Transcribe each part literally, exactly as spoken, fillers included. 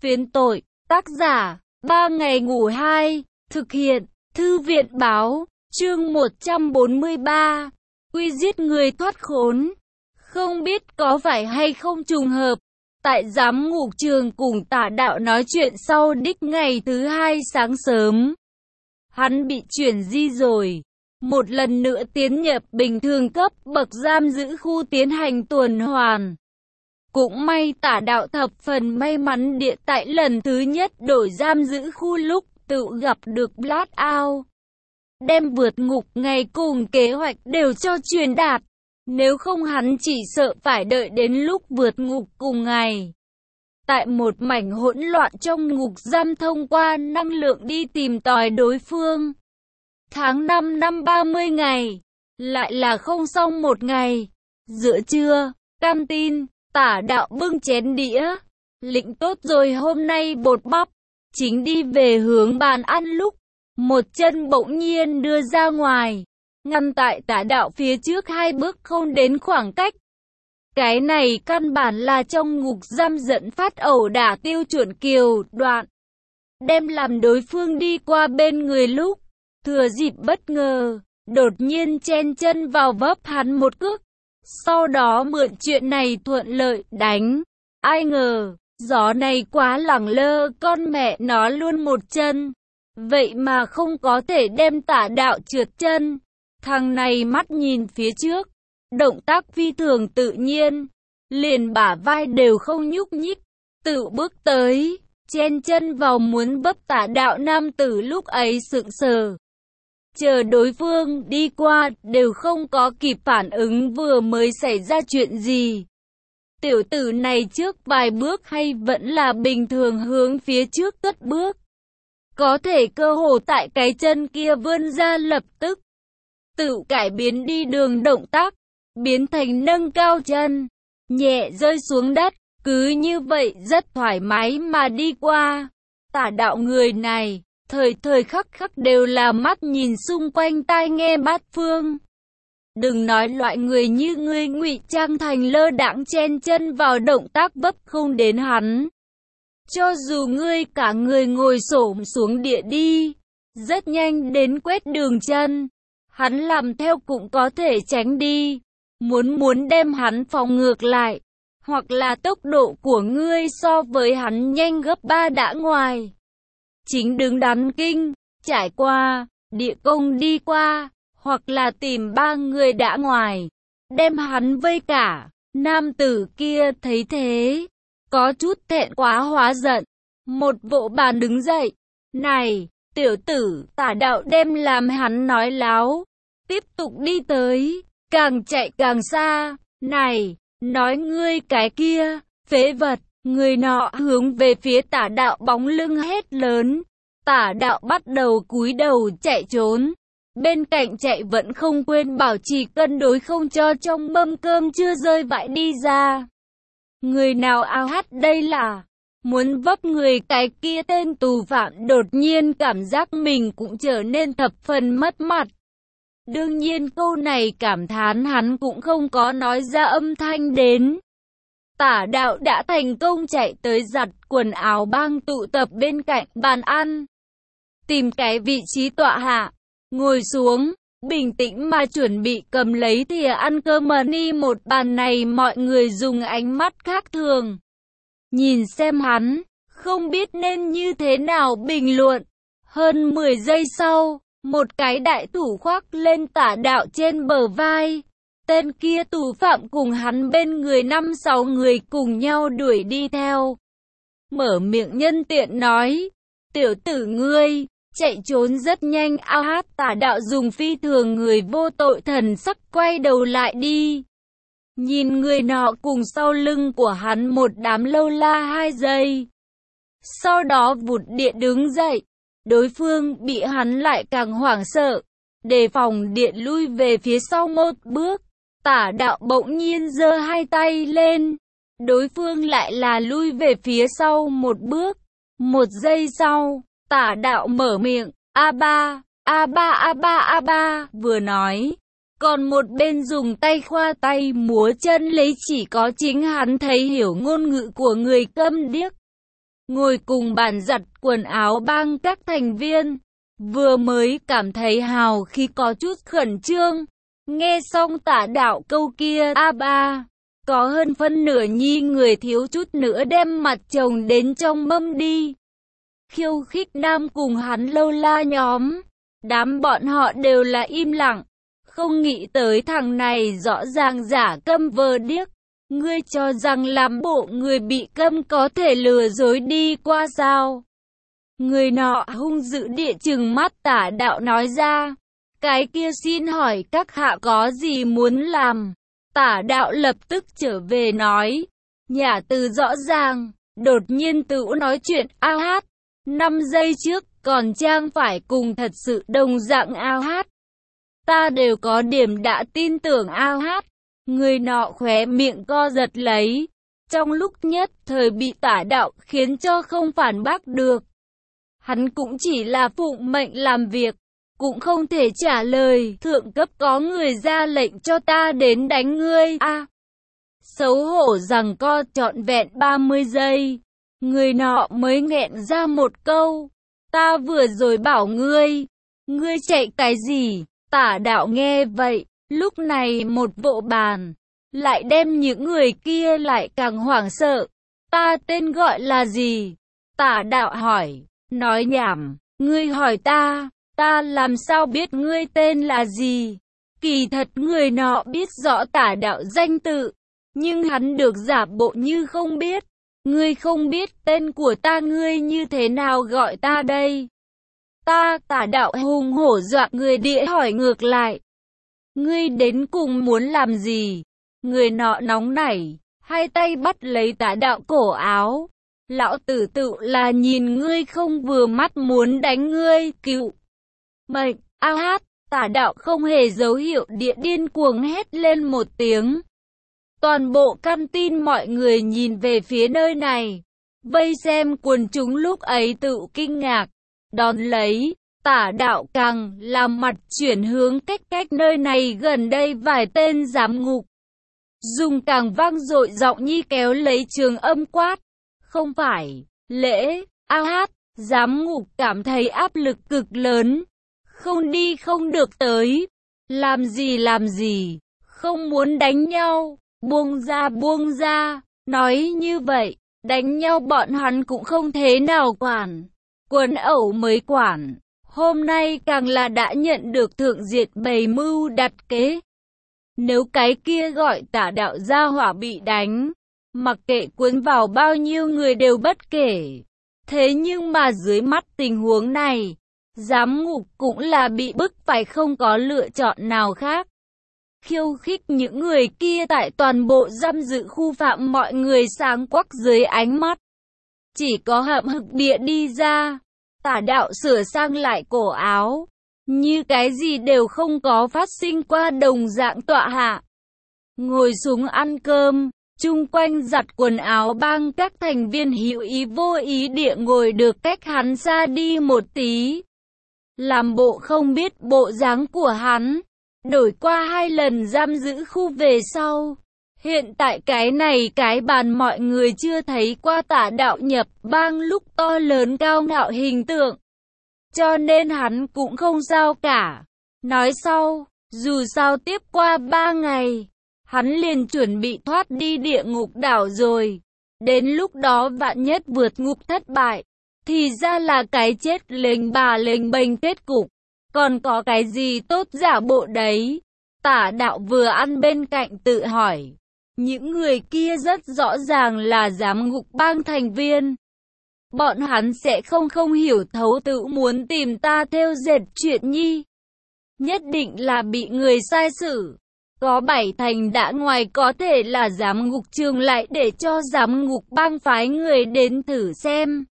Phiến tội, tác giả, ba ngày ngủ hai, thực hiện, thư viện báo, chương một trăm bốn mươi ba, quy giết người thoát khốn. Không biết có phải hay không trùng hợp, tại giám ngục trường cùng Tả Đạo nói chuyện sau đích ngày thứ hai sáng sớm. Hắn bị chuyển di rồi, một lần nữa tiến nhập bình thường cấp bậc giam giữ khu tiến hành tuần hoàn. Cũng may Tả Đạo thập phần may mắn địa tại lần thứ nhất đổi giam giữ khu lúc tự gặp được Blackout. Đem vượt ngục ngày cùng kế hoạch đều cho truyền đạt. Nếu không hắn chỉ sợ phải đợi đến lúc vượt ngục cùng ngày. Tại một mảnh hỗn loạn trong ngục giam thông qua năng lượng đi tìm tòi đối phương. Tháng năm năm ba mươi ngày, lại là không xong một ngày. Giữa trưa, canteen, Tả Đạo bưng chén đĩa. Lĩnh tốt rồi hôm nay bột bắp. Chính đi về hướng bàn ăn lúc, một chân bỗng nhiên đưa ra ngoài. Ngăn tại Tả Đạo phía trước hai bước không đến khoảng cách. Cái này căn bản là trong ngục giam dẫn phát ẩu đả tiêu chuẩn kiều đoạn. Đem làm đối phương đi qua bên người lúc, thừa dịp bất ngờ, đột nhiên chen chân vào vấp hắn một cước. Sau đó mượn chuyện này thuận lợi đánh. Ai ngờ, gió này quá lẳng lơ, con mẹ nó luôn một chân. Vậy mà không có thể đem Tả Đạo trượt chân. Thằng này mắt nhìn phía trước, động tác phi thường tự nhiên, liền bả vai đều không nhúc nhích, tự bước tới, chen chân vào muốn bấp Tả Đạo nam tử lúc ấy sững sờ. Chờ đối phương đi qua đều không có kịp phản ứng vừa mới xảy ra chuyện gì. Tiểu tử này trước vài bước hay vẫn là bình thường hướng phía trước cất bước. Có thể cơ hồ tại cái chân kia vươn ra lập tức. Tự cải biến đi đường động tác, biến thành nâng cao chân, nhẹ rơi xuống đất, cứ như vậy rất thoải mái mà đi qua. Tả Đạo người này, thời thời khắc khắc đều là mắt nhìn xung quanh tai nghe bát phương. Đừng nói loại người như ngươi ngụy trang thành lơ đãng chen chân vào động tác bấp không đến hắn. Cho dù ngươi cả người ngồi xổm xuống địa đi, rất nhanh đến quét đường chân. Hắn làm theo cũng có thể tránh đi, muốn muốn đem hắn phòng ngược lại, hoặc là tốc độ của ngươi so với hắn nhanh gấp ba đã ngoài. Chính đứng đắn kinh, trải qua, địa công đi qua, hoặc là tìm ba người đã ngoài, đem hắn vây cả. Nam tử kia thấy thế, có chút thẹn quá hóa giận, một vỗ bàn đứng dậy, này, tiểu tử, Tả Đạo đem làm hắn nói láo, tiếp tục đi tới, càng chạy càng xa, này, nói ngươi cái kia, phế vật, người nọ hướng về phía Tả Đạo bóng lưng hét lớn, Tả Đạo bắt đầu cúi đầu chạy trốn, bên cạnh chạy vẫn không quên bảo trì cân đối không cho trong mâm cơm chưa rơi vãi đi ra. Người nào ao hát đây là muốn vấp người cái kia tên tù phạm đột nhiên cảm giác mình cũng trở nên thập phần mất mặt. Đương nhiên câu này cảm thán hắn cũng không có nói ra âm thanh đến. Tả Đạo đã thành công chạy tới giặt quần áo bang tụ tập bên cạnh bàn ăn. Tìm cái vị trí tọa hạ, ngồi xuống, bình tĩnh mà chuẩn bị cầm lấy thìa ăn cơm mani. Một bàn này mọi người dùng ánh mắt khác thường. Nhìn xem hắn, không biết nên như thế nào bình luận. Hơn mười giây sau, một cái đại thủ khoác lên Tả Đạo trên bờ vai. Tên kia tù phạm cùng hắn bên người năm sáu người cùng nhau đuổi đi theo. Mở miệng nhân tiện nói, tiểu tử ngươi, chạy trốn rất nhanh. Ao hát Tả Đạo dùng phi thường người vô tội thần sắc quay đầu lại đi. Nhìn người nọ cùng sau lưng của hắn một đám lâu la hai giây. Sau đó vụt điện đứng dậy. Đối phương bị hắn lại càng hoảng sợ, đề phòng điện lui về phía sau một bước. Tả Đạo bỗng nhiên giơ hai tay lên, đối phương lại là lui về phía sau một bước. Một giây sau, Tả Đạo mở miệng, a ba, a ba a ba a ba, vừa nói, còn một bên dùng tay khoa tay múa chân lấy chỉ có chính hắn thấy hiểu ngôn ngữ của người câm điếc. ngồi cùng bàn giặt quần áo bang các thành viên. Vừa mới cảm thấy hào khí có chút khẩn trương. Nghe xong Tả Đạo câu kia, a ba, có hơn phân nửa nhi người thiếu chút nữa đem mặt chồng đến trong mâm đi. Khiêu khích nam cùng hắn lâu la nhóm, đám bọn họ đều là im lặng, không nghĩ tới thằng này rõ ràng giả câm vờ điếc. Ngươi cho rằng làm bộ người bị câm có thể lừa dối đi qua sao? Người nọ hung dữ địa chừng mắt Tả Đạo nói ra, cái kia xin hỏi các hạ có gì muốn làm? Tả Đạo lập tức trở về nói, nhả từ rõ ràng, đột nhiên tự nói chuyện ao hát. Năm giây trước còn trang phải cùng thật sự đồng dạng ao hát. Ta đều có điểm đã tin tưởng ao hát. Người nọ khóe miệng co giật lấy, trong lúc nhất thời bị Tả Đạo khiến cho không phản bác được. Hắn cũng chỉ là phụng mệnh làm việc, cũng không thể trả lời. Thượng cấp có người ra lệnh cho ta đến đánh ngươi a. À, xấu hổ rằng co trọn vẹn ba mươi giây, người nọ mới nghẹn ra một câu, ta vừa rồi bảo ngươi, ngươi chạy cái gì? Tả Đạo nghe vậy, lúc này một vỗ bàn, lại đem những người kia lại càng hoảng sợ. Ta tên gọi là gì? Tả Đạo hỏi. Nói nhảm, ngươi hỏi ta, ta làm sao biết ngươi tên là gì? Kỳ thật người nọ biết rõ Tả Đạo danh tự, nhưng hắn được giả bộ như không biết. Ngươi không biết tên của ta, ngươi như thế nào gọi ta đây? Ta, Tả Đạo hùng hổ dọa người địa hỏi ngược lại. Ngươi đến cùng muốn làm gì? Người nọ nóng nảy, hai tay bắt lấy Tả Đạo cổ áo. Lão tử tự là nhìn ngươi không vừa mắt muốn đánh ngươi, cựu mệnh, a hát. Tả Đạo không hề dấu hiệu địa điên cuồng hét lên một tiếng. Toàn bộ căn tin mọi người nhìn về phía nơi này, vây xem. Quần chúng lúc ấy tự kinh ngạc, đón lấy, Tả Đạo càng làm mặt chuyển hướng cách cách nơi này gần đây vài tên giám ngục. Dùng càng vang dội giọng nhi kéo lấy trường âm quát. Không phải, lễ, a hát. Giám ngục cảm thấy áp lực cực lớn. Không đi không được tới. Làm gì làm gì, không muốn đánh nhau. Buông ra buông ra. Nói như vậy, đánh nhau bọn hắn cũng không thế nào quản. Quần ẩu mới quản. Hôm nay càng là đã nhận được thượng diệt bày mưu đặt kế. Nếu cái kia gọi Tả Đạo gia hỏa bị đánh, mặc kệ cuốn vào bao nhiêu người đều bất kể. Thế nhưng mà dưới mắt tình huống này, giám ngục cũng là bị bức phải không có lựa chọn nào khác. Khiêu khích những người kia tại toàn bộ giam giữ khu phạm mọi người sáng quắc dưới ánh mắt. Chỉ có hậm hực địa đi ra. Tả Đạo sửa sang lại cổ áo, như cái gì đều không có phát sinh qua đồng dạng tọa hạ. Ngồi xuống ăn cơm, chung quanh giặt quần áo bang các thành viên hữu ý vô ý địa ngồi được cách hắn xa đi một tí. Làm bộ không biết bộ dáng của hắn, đổi qua hai lần giam giữ khu về sau. Hiện tại cái này cái bàn mọi người chưa thấy qua Tả Đạo nhập bang lúc to lớn cao ngạo hình tượng. Cho nên hắn cũng không sao cả. Nói sau, dù sao tiếp qua ba ngày, hắn liền chuẩn bị thoát đi địa ngục đảo rồi. Đến lúc đó vạn nhất vượt ngục thất bại, thì ra là cái chết lềnh bà lềnh bềnh kết cục. Còn có cái gì tốt giả bộ đấy? Tả Đạo vừa ăn bên cạnh tự hỏi. Những người kia rất rõ ràng là giám ngục bang thành viên. Bọn hắn sẽ không không hiểu thấu tự muốn tìm ta theo dệt chuyện nhi. Nhất định là bị người sai xử. Có bảy thành đã ngoài có thể là giám ngục trường lại để cho giám ngục bang phái người đến thử xem.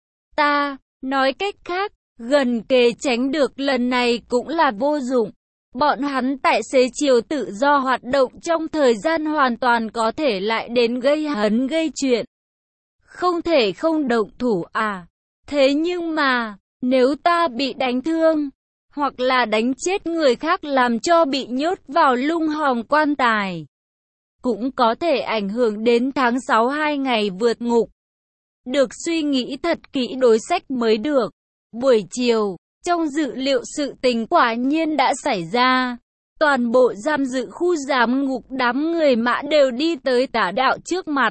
Ta, nói cách khác, gần kề tránh được lần này cũng là vô dụng. Bọn hắn tại xế chiều tự do hoạt động trong thời gian hoàn toàn có thể lại đến gây hấn gây chuyện. Không thể không động thủ à. Thế nhưng mà, nếu ta bị đánh thương, hoặc là đánh chết người khác làm cho bị nhốt vào lung hòm quan tài, cũng có thể ảnh hưởng đến tháng sáu hai ngày vượt ngục. được suy nghĩ thật kỹ đối sách mới được. Buổi chiều, trong dự liệu sự tình quả nhiên đã xảy ra. Toàn bộ giam giữ khu giám ngục đám người Mã đều đi tới Tả Đạo trước mặt.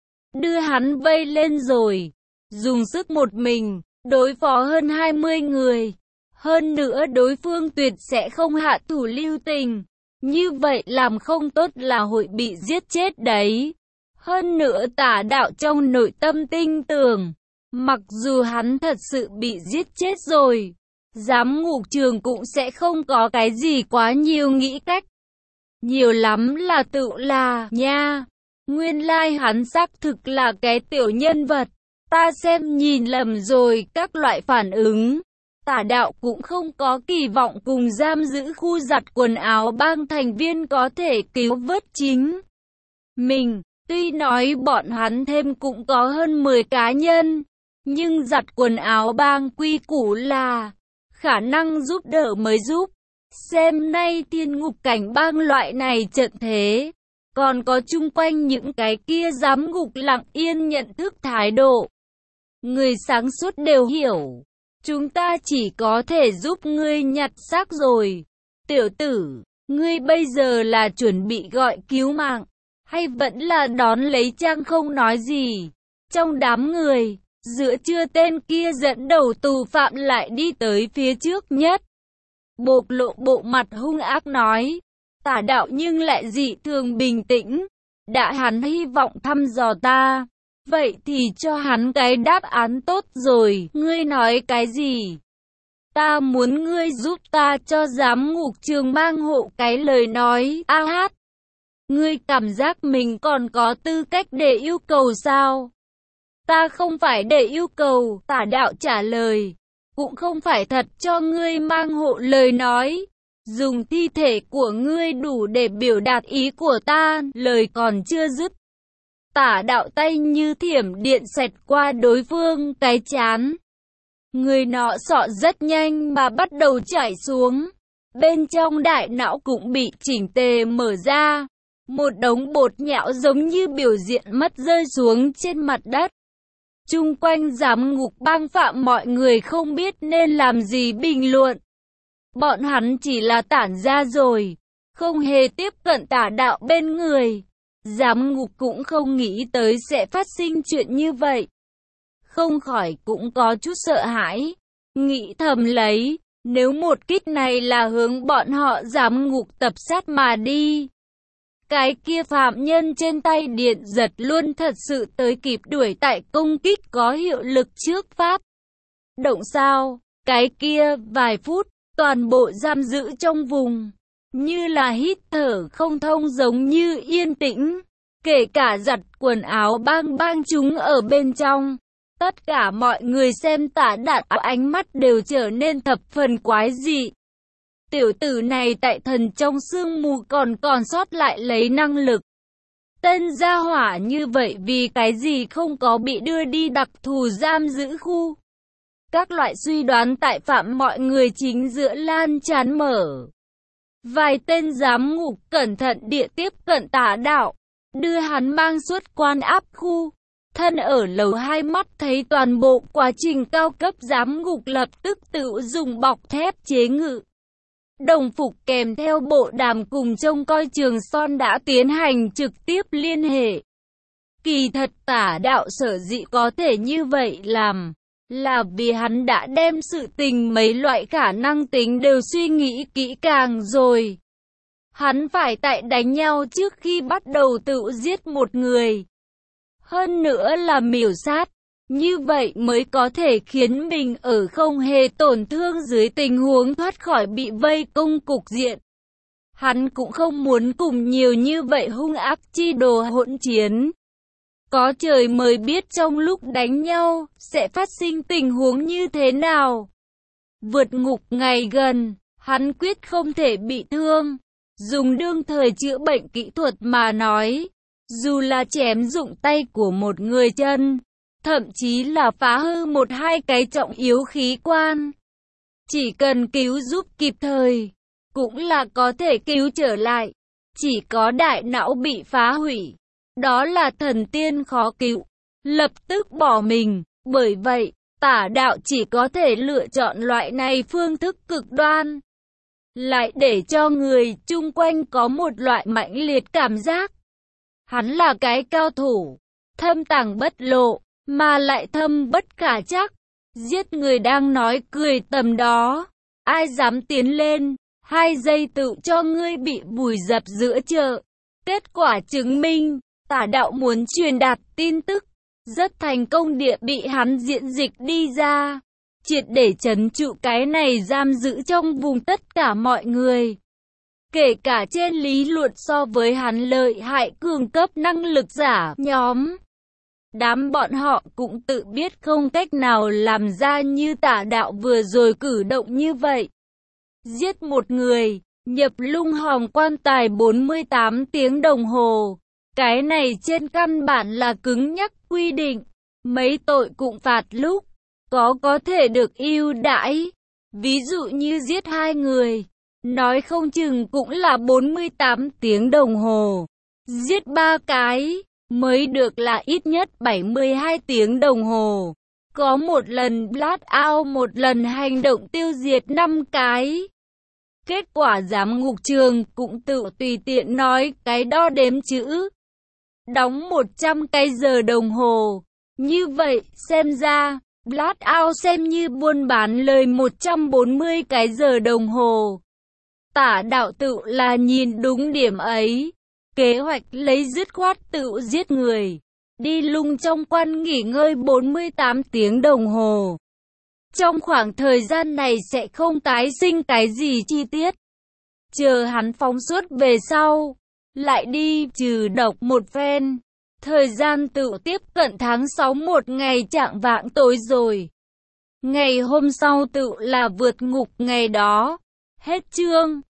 Đưa hắn vây lên rồi. Dùng sức một mình, đối phó hơn hai mươi người. Hơn nữa đối phương tuyệt sẽ không hạ thủ lưu tình. Như vậy làm không tốt là hội bị giết chết đấy. Hơn nữa Tả Đạo trong nội tâm tin tưởng. Mặc dù hắn thật sự bị giết chết rồi, giám ngục trường cũng sẽ không có cái gì quá nhiều nghĩ cách. Nhiều lắm là tự là nha. Nguyên lai like hắn xác thực là cái tiểu nhân vật. Ta xem nhìn lầm rồi các loại phản ứng. Tả Đạo cũng không có kỳ vọng cùng giam giữ khu giặt quần áo bang thành viên có thể cứu vớt chính mình. Tuy nói bọn hắn thêm cũng có hơn mười cá nhân, nhưng giặt quần áo bang quy củ là khả năng giúp đỡ mới giúp. Xem nay thiên ngục cảnh bang loại này trận thế, còn có chung quanh những cái kia giám ngục lặng yên nhận thức thái độ. Người sáng suốt đều hiểu, chúng ta chỉ có thể giúp ngươi nhặt xác rồi. Tiểu tử, ngươi bây giờ là chuẩn bị gọi cứu mạng, hay vẫn là đón lấy trang không nói gì? Trong đám người, giữa trưa tên kia dẫn đầu tù phạm lại đi tới phía trước nhất. Bộc lộ bộ mặt hung ác nói. Tả Đạo nhưng lại dị thường bình tĩnh. Đã hắn hy vọng thăm dò ta, vậy thì cho hắn cái đáp án tốt rồi. Ngươi nói cái gì? Ta muốn ngươi giúp ta cho giám ngục trường mang hộ cái lời nói. A hát. Ngươi cảm giác mình còn có tư cách để yêu cầu sao? Ta không phải để yêu cầu, Tả Đạo trả lời. Cũng không phải thật cho ngươi mang hộ lời nói. Dùng thi thể của ngươi đủ để biểu đạt ý của ta, lời còn chưa dứt. Tả Đạo tay như thiểm điện xẹt qua đối phương cái chán. Người nọ sọ rất nhanh mà bắt đầu chảy xuống. Bên trong đại não cũng bị chỉnh tề mở ra. Một đống bột nhão giống như biểu diễn mất rơi xuống trên mặt đất. Chung quanh giám ngục bang phạm mọi người không biết nên làm gì bình luận. Bọn hắn chỉ là tản ra rồi, không hề tiếp cận Tả Đạo bên người. Giám ngục cũng không nghĩ tới sẽ phát sinh chuyện như vậy. Không khỏi cũng có chút sợ hãi, nghĩ thầm lấy, nếu một kích này là hướng bọn họ giám ngục tập sát mà đi. Cái kia phạm nhân trên tay điện giật luôn thật sự tới kịp đuổi tại công kích có hiệu lực trước pháp. Động sao, cái kia vài phút, toàn bộ giam giữ trong vùng, như là hít thở không thông giống như yên tĩnh. Kể cả giặt quần áo bang bang chúng ở bên trong. Tất cả mọi người xem Tả Đạo ánh mắt đều trở nên thập phần quái dị. Tiểu tử này tại thần trong sương mù còn còn sót lại lấy năng lực. Tên gia hỏa như vậy vì cái gì không có bị đưa đi đặc thù giam giữ khu. Các loại suy đoán tại phạm mọi người chính giữa lan tràn mở. Vài tên giám ngục cẩn thận địa tiếp cận Tả Đạo, đưa hắn mang xuất quan áp khu. Thân ở lầu hai mắt thấy toàn bộ quá trình cao cấp giám ngục lập tức tự dùng bọc thép chế ngự. Đồng phục kèm theo bộ đàm cùng trông coi Trường Son đã tiến hành trực tiếp liên hệ. Kỳ thật Tả Đạo sở dĩ có thể như vậy làm, là vì hắn đã đem sự tình mấy loại khả năng tính đều suy nghĩ kỹ càng rồi. Hắn phải tại đánh nhau trước khi bắt đầu tự giết một người. Hơn nữa là miểu sát. Như vậy mới có thể khiến mình ở không hề tổn thương dưới tình huống thoát khỏi bị vây công cục diện. Hắn cũng không muốn cùng nhiều như vậy hung ác chi đồ hỗn chiến. Có trời mới biết trong lúc đánh nhau, sẽ phát sinh tình huống như thế nào. Vượt ngục ngày gần, hắn quyết không thể bị thương. Dùng đương thời chữa bệnh kỹ thuật mà nói, dù là chém dụng tay của một người chân, thậm chí là phá hư một hai cái trọng yếu khí quan, chỉ cần cứu giúp kịp thời, cũng là có thể cứu trở lại. Chỉ có đại não bị phá hủy, đó là thần tiên khó cứu. lập tức bỏ mình. Bởi vậy, tả đạo chỉ có thể lựa chọn loại này phương thức cực đoan, lại để cho người chung quanh có một loại mãnh liệt cảm giác. Hắn là cái cao thủ, thâm tàng bất lộ, mà lại thâm bất khả trắc. Giết người đang nói cười tầm đó, ai dám tiến lên, hai giây tự cho ngươi bị vùi dập giữa chợ. Kết quả chứng minh, tả đạo muốn truyền đạt tin tức, rất thành công địa bị hắn diễn dịch đi ra, triệt để trấn trụ cái này giam giữ trong vùng tất cả mọi người. Kể cả trên lý luận so với hắn lợi hại cường cấp năng lực giả nhóm. Đám bọn họ cũng tự biết không cách nào làm ra như tả đạo vừa rồi cử động như vậy. Giết một người, nhập lung hòm quan tài bốn mươi tám tiếng đồng hồ. Cái này trên căn bản là cứng nhắc quy định. Mấy tội cũng phạt lúc, có có thể được ưu đãi. Ví dụ như giết hai người, nói không chừng cũng là bốn mươi tám tiếng đồng hồ. Giết ba cái, mới được là ít nhất bảy mươi hai tiếng đồng hồ. Có một lần blast out, một lần hành động tiêu diệt năm cái. Kết quả giám ngục trường cũng tự tùy tiện nói cái đo đếm chữ. Đóng một trăm cái giờ đồng hồ. Như vậy, xem ra, blast out xem như buôn bán lời một trăm bốn mươi cái giờ đồng hồ. Tả đạo tự là nhìn đúng điểm ấy. Kế hoạch lấy dứt khoát tự giết người. Đi lung trong quan nghỉ ngơi bốn mươi tám tiếng đồng hồ. Trong khoảng thời gian này sẽ không tái sinh cái gì chi tiết. Chờ hắn phóng xuất về sau, lại đi trừ độc một phen. Thời gian tự tiếp cận tháng sáu một ngày chạng vạng tối rồi. Ngày hôm sau tự là vượt ngục ngày đó. Hết chương.